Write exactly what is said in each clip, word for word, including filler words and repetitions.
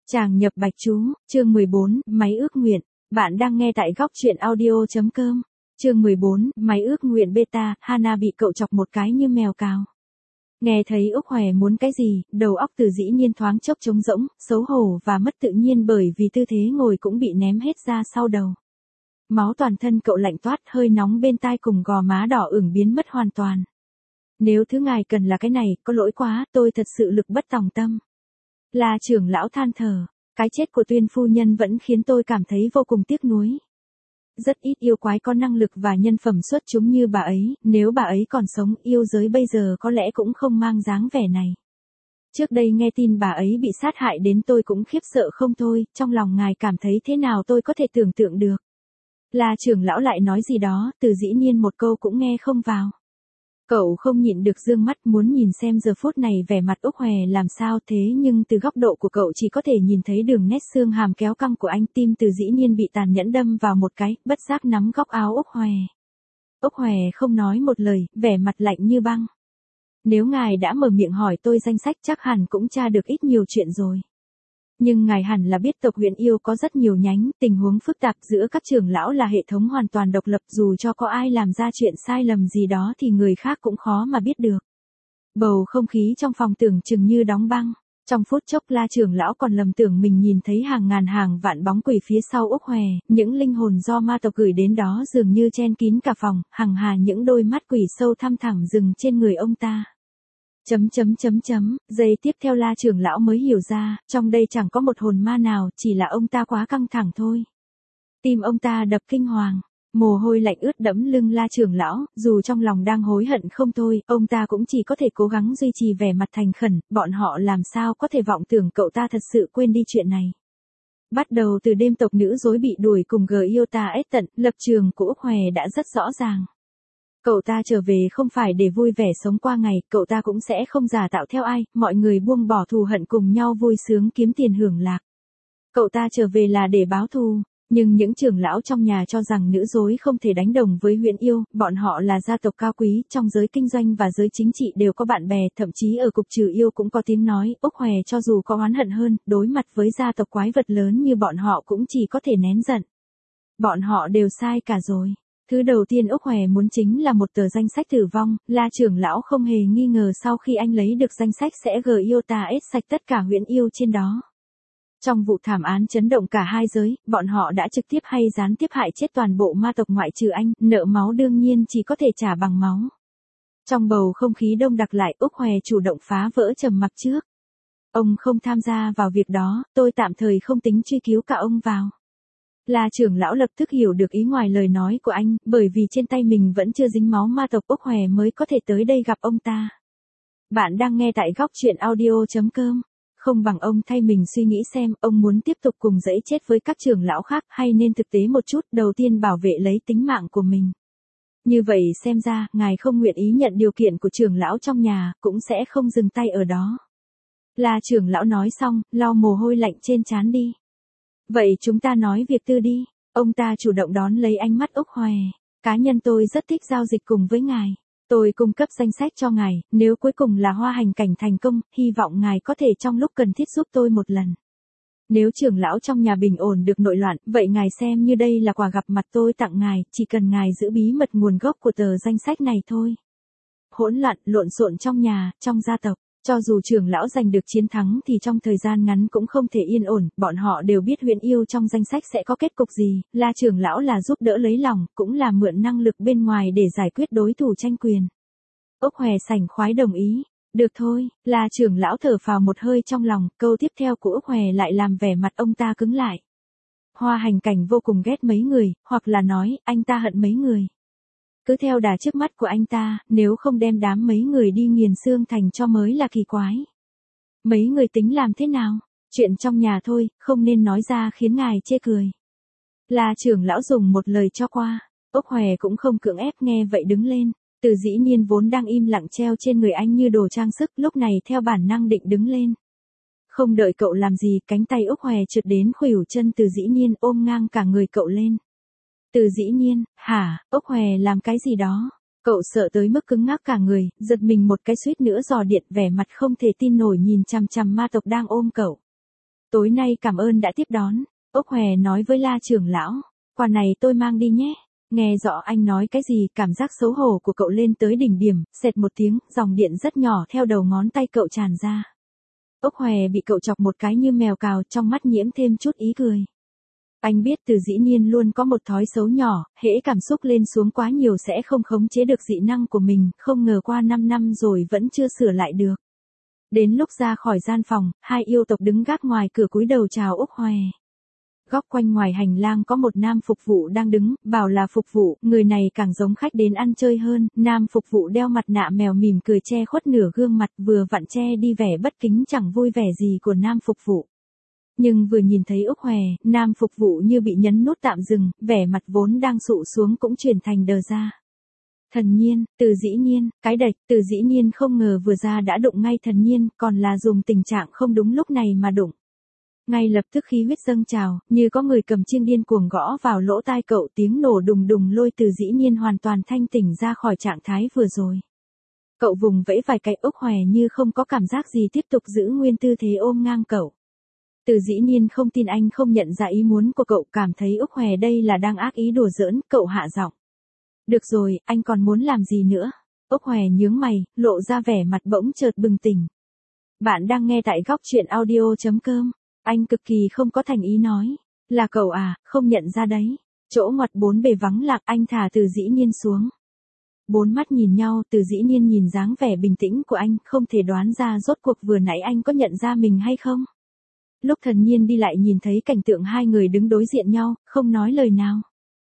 Tràng nhập bạch chú, chương mười bốn, máy ước nguyện. Bạn đang nghe tại góc truyện audio.com. Chương mười bốn, máy ước nguyện beta, Hana bị cậu chọc một cái như mèo cào. Nghe thấy Úc Hòe muốn cái gì, đầu óc Từ Dĩ Nhiên thoáng chốc trống rỗng, xấu hổ và mất tự nhiên bởi vì tư thế ngồi cũng bị ném hết ra sau đầu. Máu toàn thân cậu lạnh toát, hơi nóng bên tai cùng gò má đỏ ửng biến mất hoàn toàn. Nếu thứ ngài cần là cái này, có lỗi quá, tôi thật sự lực bất tòng tâm. La trưởng lão than thở, cái chết của Tuyên phu nhân vẫn khiến tôi cảm thấy vô cùng tiếc nuối. Rất ít yêu quái có năng lực và nhân phẩm xuất chúng như bà ấy, nếu bà ấy còn sống, yêu giới bây giờ có lẽ cũng không mang dáng vẻ này. Trước đây nghe tin bà ấy bị sát hại đến tôi cũng khiếp sợ không thôi, trong lòng ngài cảm thấy thế nào tôi có thể tưởng tượng được. La trưởng lão lại nói gì đó, Từ Dĩ Nhiên một câu cũng nghe không vào. Cậu không nhịn được dương mắt muốn nhìn xem giờ phút này vẻ mặt Úc Hòe làm sao thế nhưng từ góc độ của cậu chỉ có thể nhìn thấy đường nét xương hàm kéo căng của anh, tim Từ Dĩ Nhiên bị tàn nhẫn đâm vào một cái, bất giác nắm góc áo Úc Hòe. Úc Hòe không nói một lời, vẻ mặt lạnh như băng. Nếu ngài đã mở miệng hỏi tôi danh sách chắc hẳn cũng tra được ít nhiều chuyện rồi. Nhưng ngài hẳn là biết tộc Huyền Yêu có rất nhiều nhánh, tình huống phức tạp giữa các trưởng lão là hệ thống hoàn toàn độc lập, dù cho có ai làm ra chuyện sai lầm gì đó thì người khác cũng khó mà biết được. Bầu không khí trong phòng tưởng chừng như đóng băng, trong phút chốc La trưởng lão còn lầm tưởng mình nhìn thấy hàng ngàn hàng vạn bóng quỷ phía sau Úc Hòe, những linh hồn do ma tộc gửi đến đó dường như chen kín cả phòng, hằng hà những đôi mắt quỷ sâu thăm thẳm dừng trên người ông ta. Chấm chấm chấm chấm, giây tiếp theo La trưởng lão mới hiểu ra, trong đây chẳng có một hồn ma nào, chỉ là ông ta quá căng thẳng thôi. Tim ông ta đập kinh hoàng, mồ hôi lạnh ướt đẫm lưng La trưởng lão, dù trong lòng đang hối hận không thôi, ông ta cũng chỉ có thể cố gắng duy trì vẻ mặt thành khẩn, bọn họ làm sao có thể vọng tưởng cậu ta thật sự quên đi chuyện này. Bắt đầu từ đêm tộc nữ dối bị đuổi cùng G yêu ta ết tận, lập trường của Úc Hòe đã rất rõ ràng. Cậu ta trở về không phải để vui vẻ sống qua ngày, cậu ta cũng sẽ không giả tạo theo ai, mọi người buông bỏ thù hận cùng nhau vui sướng kiếm tiền hưởng lạc. Cậu ta trở về là để báo thù, nhưng những trưởng lão trong nhà cho rằng nữ dối không thể đánh đồng với Huyền Yêu, bọn họ là gia tộc cao quý, trong giới kinh doanh và giới chính trị đều có bạn bè, thậm chí ở cục trừ yêu cũng có tiếng nói, Úc Hòe cho dù có oán hận hơn, đối mặt với gia tộc quái vật lớn như bọn họ cũng chỉ có thể nén giận. Bọn họ đều sai cả rồi. Thứ đầu tiên Úc Hòe muốn chính là một tờ danh sách tử vong, La trưởng lão không hề nghi ngờ sau khi anh lấy được danh sách sẽ G yêu ta ết sạch tất cả Huyền Yêu trên đó. Trong vụ thảm án chấn động cả hai giới, bọn họ đã trực tiếp hay gián tiếp hại chết toàn bộ ma tộc ngoại trừ anh, nợ máu đương nhiên chỉ có thể trả bằng máu. Trong bầu không khí đông đặc lại, Úc Hòe chủ động phá vỡ trầm mặc trước. Ông không tham gia vào việc đó, tôi tạm thời không tính truy cứu cả ông vào. La trưởng lão lập tức hiểu được ý ngoài lời nói của anh, bởi vì trên tay mình vẫn chưa dính máu ma tộc, Úc Hòe mới có thể tới đây gặp ông ta. Bạn đang nghe tại góc truyện audio.com. Không bằng ông thay mình suy nghĩ xem, ông muốn tiếp tục cùng dẫy chết với các trưởng lão khác hay nên thực tế một chút, đầu tiên bảo vệ lấy tính mạng của mình. Như vậy xem ra, ngài không nguyện ý nhận điều kiện của trưởng lão trong nhà, cũng sẽ không dừng tay ở đó. La trưởng lão nói xong, lau mồ hôi lạnh trên trán đi. Vậy chúng ta nói việc tư đi, ông ta chủ động đón lấy ánh mắt Úc Hòe. Cá nhân tôi rất thích giao dịch cùng với ngài. Tôi cung cấp danh sách cho ngài, nếu cuối cùng là hoa hành cảnh thành công, hy vọng ngài có thể trong lúc cần thiết giúp tôi một lần. Nếu trưởng lão trong nhà bình ổn được nội loạn, vậy ngài xem như đây là quà gặp mặt tôi tặng ngài, chỉ cần ngài giữ bí mật nguồn gốc của tờ danh sách này thôi. Hỗn loạn, lộn xộn trong nhà, trong gia tộc. Cho dù trưởng lão giành được chiến thắng thì trong thời gian ngắn cũng không thể yên ổn, bọn họ đều biết Huyền Yêu trong danh sách sẽ có kết cục gì, La trưởng lão là giúp đỡ lấy lòng, cũng là mượn năng lực bên ngoài để giải quyết đối thủ tranh quyền. Úc Hòe sảng khoái đồng ý, được thôi, La trưởng lão thở phào một hơi trong lòng, câu tiếp theo của Úc Hòe lại làm vẻ mặt ông ta cứng lại. Hoa hành cảnh vô cùng ghét mấy người, hoặc là nói, anh ta hận mấy người. Cứ theo đà trước mắt của anh ta, nếu không đem đám mấy người đi nghiền xương thành cho mới là kỳ quái. Mấy người tính làm thế nào? Chuyện trong nhà thôi, không nên nói ra khiến ngài chê cười. La trưởng lão dùng một lời cho qua, Úc Hòe cũng không cưỡng ép nghe vậy đứng lên. Từ Dĩ Nhiên vốn đang im lặng treo trên người anh như đồ trang sức, lúc này theo bản năng định đứng lên. Không đợi cậu làm gì, cánh tay Úc Hòe trượt đến khuỷu chân Từ Dĩ Nhiên ôm ngang cả người cậu lên. Từ Dĩ Nhiên, hả, Úc Hòe làm cái gì đó? Cậu sợ tới mức cứng ngắc cả người, giật mình một cái suýt nữa giò điện, vẻ mặt không thể tin nổi nhìn chằm chằm ma tộc đang ôm cậu. Tối nay cảm ơn đã tiếp đón. Úc Hòe nói với La trưởng lão. Quà này tôi mang đi nhé. Nghe rõ anh nói cái gì, cảm giác xấu hổ của cậu lên tới đỉnh điểm, xẹt một tiếng, dòng điện rất nhỏ theo đầu ngón tay cậu tràn ra. Úc Hòe bị cậu chọc một cái như mèo cào, trong mắt nhiễm thêm chút ý cười. Anh biết Từ Dĩ Nhiên luôn có một thói xấu nhỏ, hễ cảm xúc lên xuống quá nhiều sẽ không khống chế được dị năng của mình, không ngờ qua năm năm rồi vẫn chưa sửa lại được. Đến lúc ra khỏi gian phòng, hai yêu tộc đứng gác ngoài cửa cúi đầu chào Úc Hòe. Góc quanh ngoài hành lang có một nam phục vụ đang đứng, bảo là phục vụ, người này càng giống khách đến ăn chơi hơn, nam phục vụ đeo mặt nạ mèo mỉm cười che khuất nửa gương mặt, vừa vặn che đi vẻ bất kính chẳng vui vẻ gì của nam phục vụ. Nhưng vừa nhìn thấy Úc Hòe, nam phục vụ như bị nhấn nút tạm dừng, vẻ mặt vốn đang sụ xuống cũng chuyển thành đờ ra. Thần Nhiên, Từ Dĩ Nhiên, cái đệch, Từ Dĩ Nhiên không ngờ vừa ra đã đụng ngay Thần Nhiên, còn là dùng tình trạng không đúng lúc này mà đụng. Ngay lập tức khí huyết dâng trào, như có người cầm chiêng điên cuồng gõ vào lỗ tai cậu, tiếng nổ đùng đùng lôi Từ Dĩ Nhiên hoàn toàn thanh tỉnh ra khỏi trạng thái vừa rồi. Cậu vùng vẫy vài cái, Úc Hòe như không có cảm giác gì tiếp tục giữ nguyên tư thế ôm ngang cậu. Từ Dĩ Nhiên không tin anh không nhận ra ý muốn của cậu, cảm thấy Úc Hòe đây là đang ác ý đùa giỡn, cậu hạ giọng. Được rồi, anh còn muốn làm gì nữa? Úc Hòe nhướng mày, lộ ra vẻ mặt bỗng chợt bừng tỉnh. Bạn đang nghe tại góc truyện audio chấm com. Anh cực kỳ không có thành ý nói. Là cậu à, không nhận ra đấy. Chỗ ngoặt bốn bề vắng lặng, anh thả Từ Dĩ Nhiên xuống. Bốn mắt nhìn nhau, Từ Dĩ Nhiên nhìn dáng vẻ bình tĩnh của anh, không thể đoán ra rốt cuộc vừa nãy anh có nhận ra mình hay không. Lúc Thần Nhiên đi lại nhìn thấy cảnh tượng hai người đứng đối diện nhau, không nói lời nào.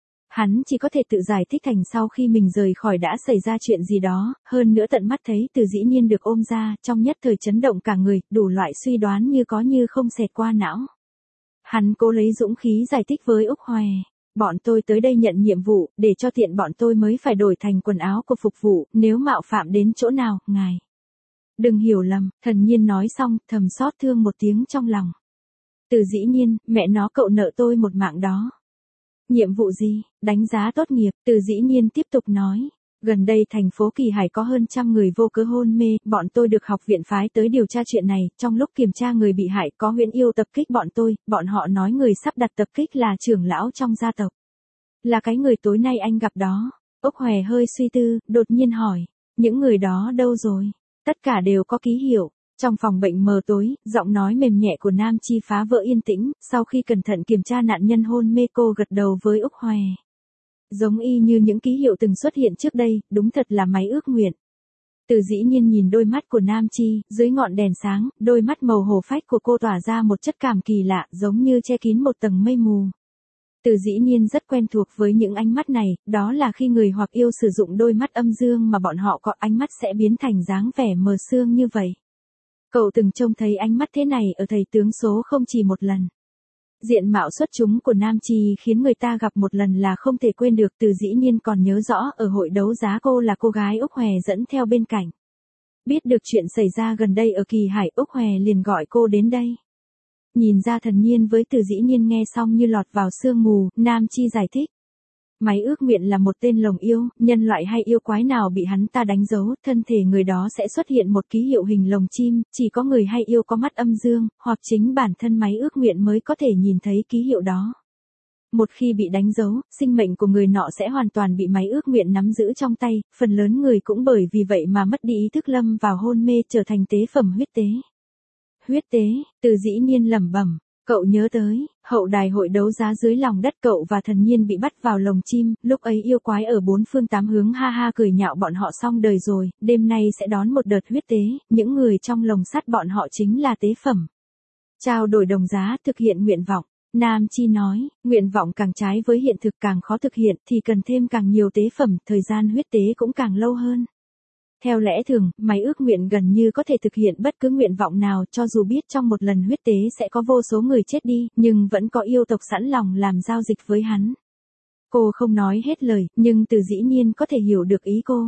Hắn chỉ có thể tự giải thích thành sau khi mình rời khỏi đã xảy ra chuyện gì đó, hơn nữa tận mắt thấy Từ Dĩ Nhiên được ôm ra, trong nhất thời chấn động cả người, đủ loại suy đoán như có như không xẹt qua não. Hắn cố lấy dũng khí giải thích với Úc Hòe. Bọn tôi tới đây nhận nhiệm vụ, để cho tiện bọn tôi mới phải đổi thành quần áo của phục vụ, nếu mạo phạm đến chỗ nào, ngài. Đừng hiểu lầm, Thần Nhiên nói xong, thầm xót thương một tiếng trong lòng. Từ Dĩ Nhiên, mẹ nó cậu nợ tôi một mạng đó. Nhiệm vụ gì? Đánh giá tốt nghiệp, Từ Dĩ Nhiên tiếp tục nói. Gần đây thành phố Kỳ Hải có hơn trăm người vô cớ hôn mê, bọn tôi được học viện phái tới điều tra chuyện này, trong lúc kiểm tra người bị hại có huyễn yêu tập kích bọn tôi, bọn họ nói người sắp đặt tập kích là trưởng lão trong gia tộc. Là cái người tối nay anh gặp đó. Úc Hòe hơi suy tư, đột nhiên hỏi, những người đó đâu rồi? Tất cả đều có ký hiệu. Trong phòng bệnh mờ tối, giọng nói mềm nhẹ của Nam Chi phá vỡ yên tĩnh, sau khi cẩn thận kiểm tra nạn nhân hôn mê cô gật đầu với Úc Hòe. Giống y như những ký hiệu từng xuất hiện trước đây, đúng thật là máy ước nguyện. Từ Dĩ Nhiên nhìn đôi mắt của Nam Chi, dưới ngọn đèn sáng, đôi mắt màu hổ phách của cô tỏa ra một chất cảm kỳ lạ, giống như che kín một tầng mây mù. Từ Dĩ Nhiên rất quen thuộc với những ánh mắt này, đó là khi người hoặc yêu sử dụng đôi mắt âm dương mà bọn họ có ánh mắt sẽ biến thành dáng vẻ mờ sương như vậy. Cậu từng trông thấy ánh mắt thế này ở thầy tướng số không chỉ một lần. Diện mạo xuất chúng của Nam Chi khiến người ta gặp một lần là không thể quên được. Từ Dĩ Nhiên còn nhớ rõ ở hội đấu giá cô là cô gái Úc Hòe dẫn theo bên cạnh. Biết được chuyện xảy ra gần đây ở Kỳ Hải, Úc Hòe liền gọi cô đến đây. Nhìn ra Thần Nhiên với Từ Dĩ Nhiên nghe xong như lọt vào sương mù, Nam Chi giải thích. Máy ước nguyện là một tên lồng yêu, nhân loại hay yêu quái nào bị hắn ta đánh dấu, thân thể người đó sẽ xuất hiện một ký hiệu hình lồng chim, chỉ có người hay yêu có mắt âm dương, hoặc chính bản thân máy ước nguyện mới có thể nhìn thấy ký hiệu đó. Một khi bị đánh dấu, sinh mệnh của người nọ sẽ hoàn toàn bị máy ước nguyện nắm giữ trong tay, phần lớn người cũng bởi vì vậy mà mất đi ý thức lâm vào hôn mê trở thành tế phẩm huyết tế. Huyết tế, Từ Dĩ Nhiên lẩm bẩm. Cậu nhớ tới, hậu đài hội đấu giá dưới lòng đất cậu và Thần Nhiên bị bắt vào lồng chim, lúc ấy yêu quái ở bốn phương tám hướng ha ha cười nhạo bọn họ xong đời rồi, đêm nay sẽ đón một đợt huyết tế, những người trong lồng sắt bọn họ chính là tế phẩm. Trao đổi đồng giá, thực hiện nguyện vọng. Nam Chi nói, nguyện vọng càng trái với hiện thực càng khó thực hiện thì cần thêm càng nhiều tế phẩm, thời gian huyết tế cũng càng lâu hơn. Theo lẽ thường, máy ước nguyện gần như có thể thực hiện bất cứ nguyện vọng nào, cho dù biết trong một lần huyết tế sẽ có vô số người chết đi, nhưng vẫn có yêu tộc sẵn lòng làm giao dịch với hắn. Cô không nói hết lời, nhưng Từ Dĩ Nhiên có thể hiểu được ý cô.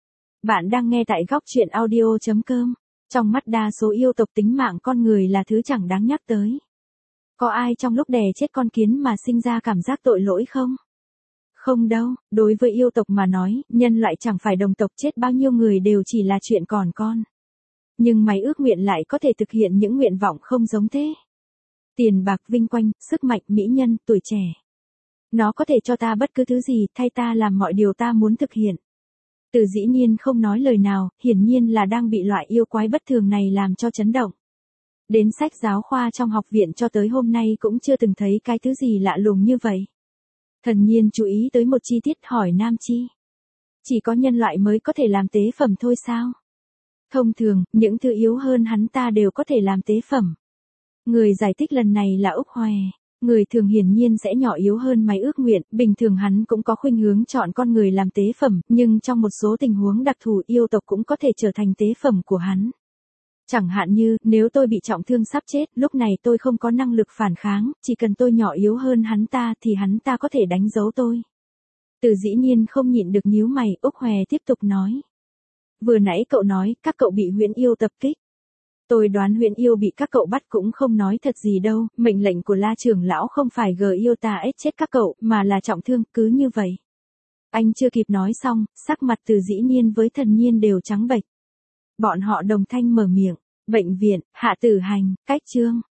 Bạn đang nghe tại góc truyện audio chấm com. Trong mắt đa số yêu tộc tính mạng con người là thứ chẳng đáng nhắc tới. Có ai trong lúc đè chết con kiến mà sinh ra cảm giác tội lỗi không? Không đâu, đối với yêu tộc mà nói, nhân loại chẳng phải đồng tộc chết bao nhiêu người đều chỉ là chuyện còn con. Nhưng máy ước nguyện lại có thể thực hiện những nguyện vọng không giống thế. Tiền bạc, vinh quanh, sức mạnh, mỹ nhân, tuổi trẻ. Nó có thể cho ta bất cứ thứ gì, thay ta làm mọi điều ta muốn thực hiện. Từ Dĩ Nhiên không nói lời nào, hiển nhiên là đang bị loại yêu quái bất thường này làm cho chấn động. Đến sách giáo khoa trong học viện cho tới hôm nay cũng chưa từng thấy cái thứ gì lạ lùng như vậy. Thần Nhiên chú ý tới một chi tiết, hỏi Nam Chi. Chỉ có nhân loại mới có thể làm tế phẩm thôi sao? Thông thường, những thứ yếu hơn hắn ta đều có thể làm tế phẩm. Người giải thích lần này là Úc Hòe. Người thường hiển nhiên sẽ nhỏ yếu hơn Máy Ước Nguyện, bình thường hắn cũng có khuynh hướng chọn con người làm tế phẩm, nhưng trong một số tình huống đặc thù yêu tộc cũng có thể trở thành tế phẩm của hắn. Chẳng hạn như, nếu tôi bị trọng thương sắp chết, lúc này tôi không có năng lực phản kháng, chỉ cần tôi nhỏ yếu hơn hắn ta thì hắn ta có thể đánh dấu tôi. Từ Dĩ Nhiên không nhịn được nhíu mày, Úc Hòe tiếp tục nói. Vừa nãy cậu nói, các cậu bị huyễn yêu tập kích. Tôi đoán huyễn yêu bị các cậu bắt cũng không nói thật gì đâu, mệnh lệnh của La trưởng lão không phải gờ yêu ta ết chết các cậu, mà là trọng thương, cứ như vậy. Anh chưa kịp nói xong, sắc mặt Từ Dĩ Nhiên với Thần Nhiên đều trắng bệch. Bọn họ đồng thanh mở miệng, bệnh viện, Hạ Tử Hành, cách chương.